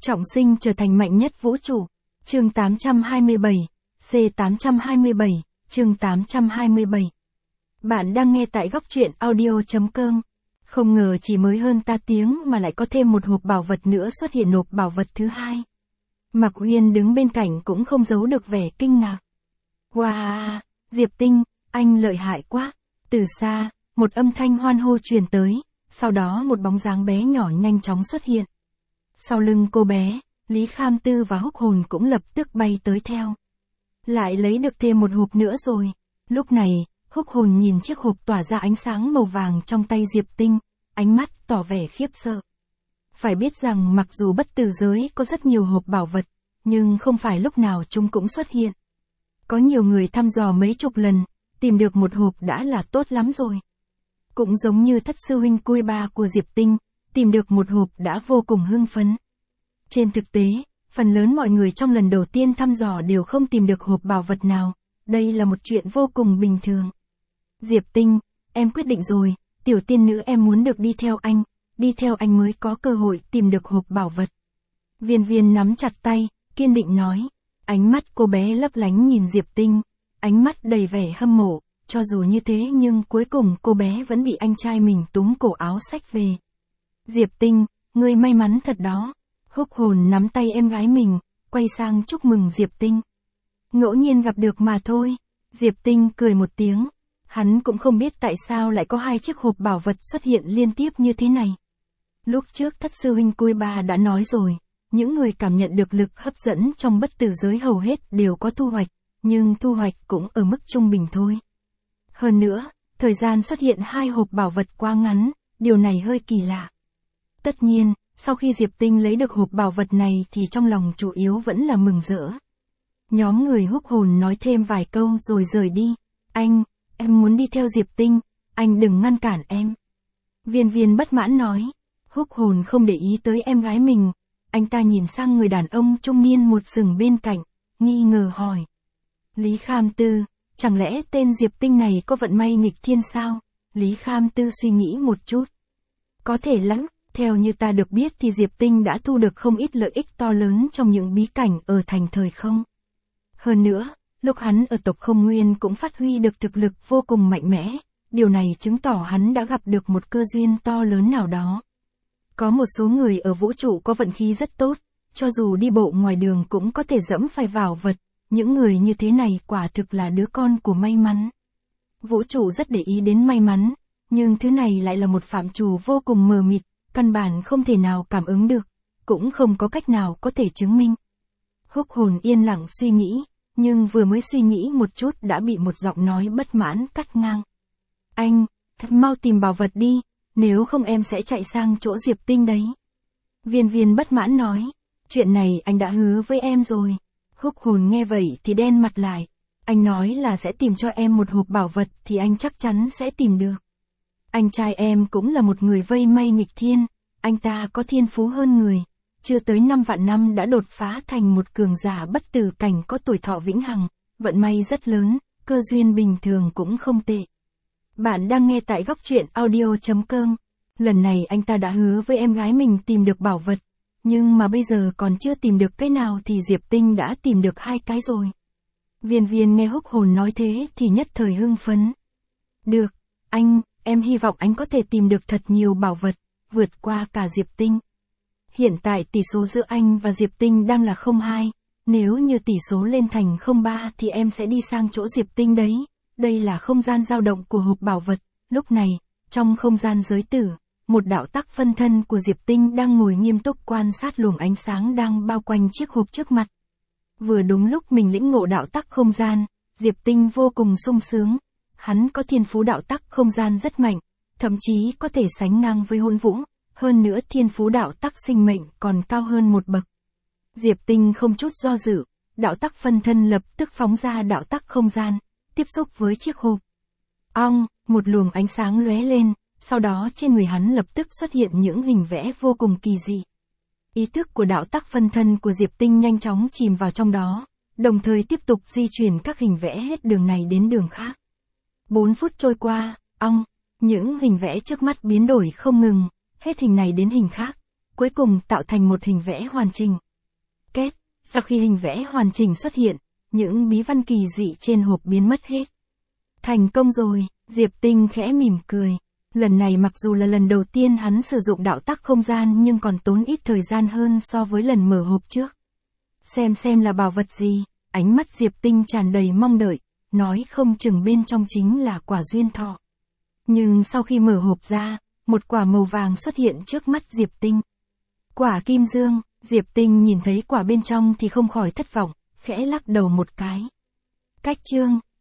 Trọng sinh trở thành mạnh nhất vũ trụ. Chương 827, C827, chương 827. Bạn đang nghe tại góc truyện audio.com. Không ngờ chỉ mới hơn ta tiếng mà lại có thêm một hộp bảo vật nữa xuất hiện, nộp bảo vật thứ hai. Mạc Uyên đứng bên cạnh cũng không giấu được vẻ kinh ngạc. Wow, Diệp Tinh, anh lợi hại quá. Từ xa, một âm thanh hoan hô truyền tới, sau đó một bóng dáng bé nhỏ nhanh chóng xuất hiện. Sau lưng cô bé, Lý Kham Tư và Húc Hồn cũng lập tức bay tới theo. Lại lấy được thêm một hộp nữa rồi. Lúc này, Húc Hồn nhìn chiếc hộp tỏa ra ánh sáng màu vàng trong tay Diệp Tinh, ánh mắt tỏ vẻ khiếp sợ. Phải biết rằng mặc dù bất tử giới có rất nhiều hộp bảo vật, nhưng không phải lúc nào chúng cũng xuất hiện. Có nhiều người thăm dò mấy chục lần, tìm được một hộp đã là tốt lắm rồi. Cũng giống như thất sư huynh Cui Ba của Diệp Tinh, tìm được một hộp đã vô cùng hưng phấn. Trên thực tế, phần lớn mọi người trong lần đầu tiên thăm dò đều không tìm được hộp bảo vật nào, đây là một chuyện vô cùng bình thường. Diệp Tinh, em quyết định rồi, tiểu tiên nữ em muốn được đi theo anh mới có cơ hội tìm được hộp bảo vật. Viên Viên nắm chặt tay, kiên định nói, ánh mắt cô bé lấp lánh nhìn Diệp Tinh, ánh mắt đầy vẻ hâm mộ, cho dù như thế nhưng cuối cùng cô bé vẫn bị anh trai mình túm cổ áo xách về. Diệp Tinh, ngươi may mắn thật đó. Húc Hồn nắm tay em gái mình, quay sang chúc mừng Diệp Tinh. Ngẫu nhiên gặp được mà thôi. Diệp Tinh cười một tiếng. Hắn cũng không biết tại sao lại có hai chiếc hộp bảo vật xuất hiện liên tiếp như thế này. Lúc trước thất sư huynh Cui Ba đã nói rồi, những người cảm nhận được lực hấp dẫn trong bất tử giới hầu hết đều có thu hoạch, nhưng thu hoạch cũng ở mức trung bình thôi. Hơn nữa, thời gian xuất hiện hai hộp bảo vật quá ngắn, điều này hơi kỳ lạ. Tất nhiên, sau khi Diệp Tinh lấy được hộp bảo vật này thì trong lòng chủ yếu vẫn là mừng rỡ. Nhóm người Húc Hồn nói thêm vài câu rồi rời đi. Anh, em muốn đi theo Diệp Tinh, anh đừng ngăn cản em. Viên Viên bất mãn nói. Húc Hồn không để ý tới em gái mình. Anh ta nhìn sang người đàn ông trung niên một sừng bên cạnh, nghi ngờ hỏi. Lý Kham Tư, chẳng lẽ tên Diệp Tinh này có vận may nghịch thiên sao? Lý Kham Tư suy nghĩ một chút. Có thể lắm. Theo như ta được biết thì Diệp Tinh đã thu được không ít lợi ích to lớn trong những bí cảnh ở thành thời không. Hơn nữa, lúc hắn ở tộc Không Nguyên cũng phát huy được thực lực vô cùng mạnh mẽ, điều này chứng tỏ hắn đã gặp được một cơ duyên to lớn nào đó. Có một số người ở vũ trụ có vận khí rất tốt, cho dù đi bộ ngoài đường cũng có thể dẫm phải vào vật, những người như thế này quả thực là đứa con của may mắn. Vũ trụ rất để ý đến may mắn, nhưng thứ này lại là một phạm trù vô cùng mờ mịt. Căn bản không thể nào cảm ứng được, cũng không có cách nào có thể chứng minh. Húc Hồn yên lặng suy nghĩ, nhưng vừa mới suy nghĩ một chút đã bị một giọng nói bất mãn cắt ngang. Anh, mau tìm bảo vật đi, nếu không em sẽ chạy sang chỗ Diệp Tinh đấy. Viên Viên bất mãn nói, chuyện này anh đã hứa với em rồi. Húc Hồn nghe vậy thì đen mặt lại, anh nói là sẽ tìm cho em một hộp bảo vật thì anh chắc chắn sẽ tìm được. Anh trai em cũng là một người vây may nghịch thiên, anh ta có thiên phú hơn người, chưa tới 5 vạn năm đã đột phá thành một cường giả bất tử cảnh có tuổi thọ vĩnh hằng, vận may rất lớn, cơ duyên bình thường cũng không tệ. Bạn đang nghe tại góc truyện audio.com. Lần này anh ta đã hứa với em gái mình tìm được bảo vật, nhưng mà bây giờ còn chưa tìm được cái nào thì Diệp Tinh đã tìm được hai cái rồi. Viên Viên nghe Húc Hồn nói thế thì nhất thời hưng phấn. Được, anh, em hy vọng anh có thể tìm được thật nhiều bảo vật, vượt qua cả Diệp Tinh. Hiện tại tỷ số giữa anh và Diệp Tinh đang là 0-2, nếu như tỷ số lên thành 0-3 thì em sẽ đi sang chỗ Diệp Tinh đấy. Đây là không gian dao động của hộp bảo vật. Lúc này, trong không gian giới tử, một đạo tắc phân thân của Diệp Tinh đang ngồi nghiêm túc quan sát luồng ánh sáng đang bao quanh chiếc hộp trước mặt. Vừa đúng lúc mình lĩnh ngộ đạo tắc không gian, Diệp Tinh vô cùng sung sướng. Hắn có thiên phú đạo tắc không gian rất mạnh, thậm chí có thể sánh ngang với Hôn Vũ, hơn nữa thiên phú đạo tắc sinh mệnh còn cao hơn một bậc. Diệp Tinh không chút do dự, đạo tắc phân thân lập tức phóng ra đạo tắc không gian, tiếp xúc với chiếc hộp. Ong, một luồng ánh sáng lóe lên, sau đó trên người hắn lập tức xuất hiện những hình vẽ vô cùng kỳ dị. Ý thức của đạo tắc phân thân của Diệp Tinh nhanh chóng chìm vào trong đó, đồng thời tiếp tục di chuyển các hình vẽ hết đường này đến đường khác. 4 phút trôi qua, những hình vẽ trước mắt biến đổi không ngừng, hết hình này đến hình khác, cuối cùng tạo thành một hình vẽ hoàn chỉnh. Kết, sau khi hình vẽ hoàn chỉnh xuất hiện, những bí văn kỳ dị trên hộp biến mất hết. Thành công rồi, Diệp Tinh khẽ mỉm cười. Lần này mặc dù là lần đầu tiên hắn sử dụng đạo tắc không gian nhưng còn tốn ít thời gian hơn so với lần mở hộp trước. Xem là bảo vật gì, ánh mắt Diệp Tinh tràn đầy mong đợi, nói không chừng bên trong chính là quả duyên thọ. Nhưng sau khi mở hộp ra, một quả màu vàng xuất hiện trước mắt Diệp Tinh. Quả kim dương, Diệp Tinh nhìn thấy quả bên trong thì không khỏi thất vọng, khẽ lắc đầu một cái. Cách chương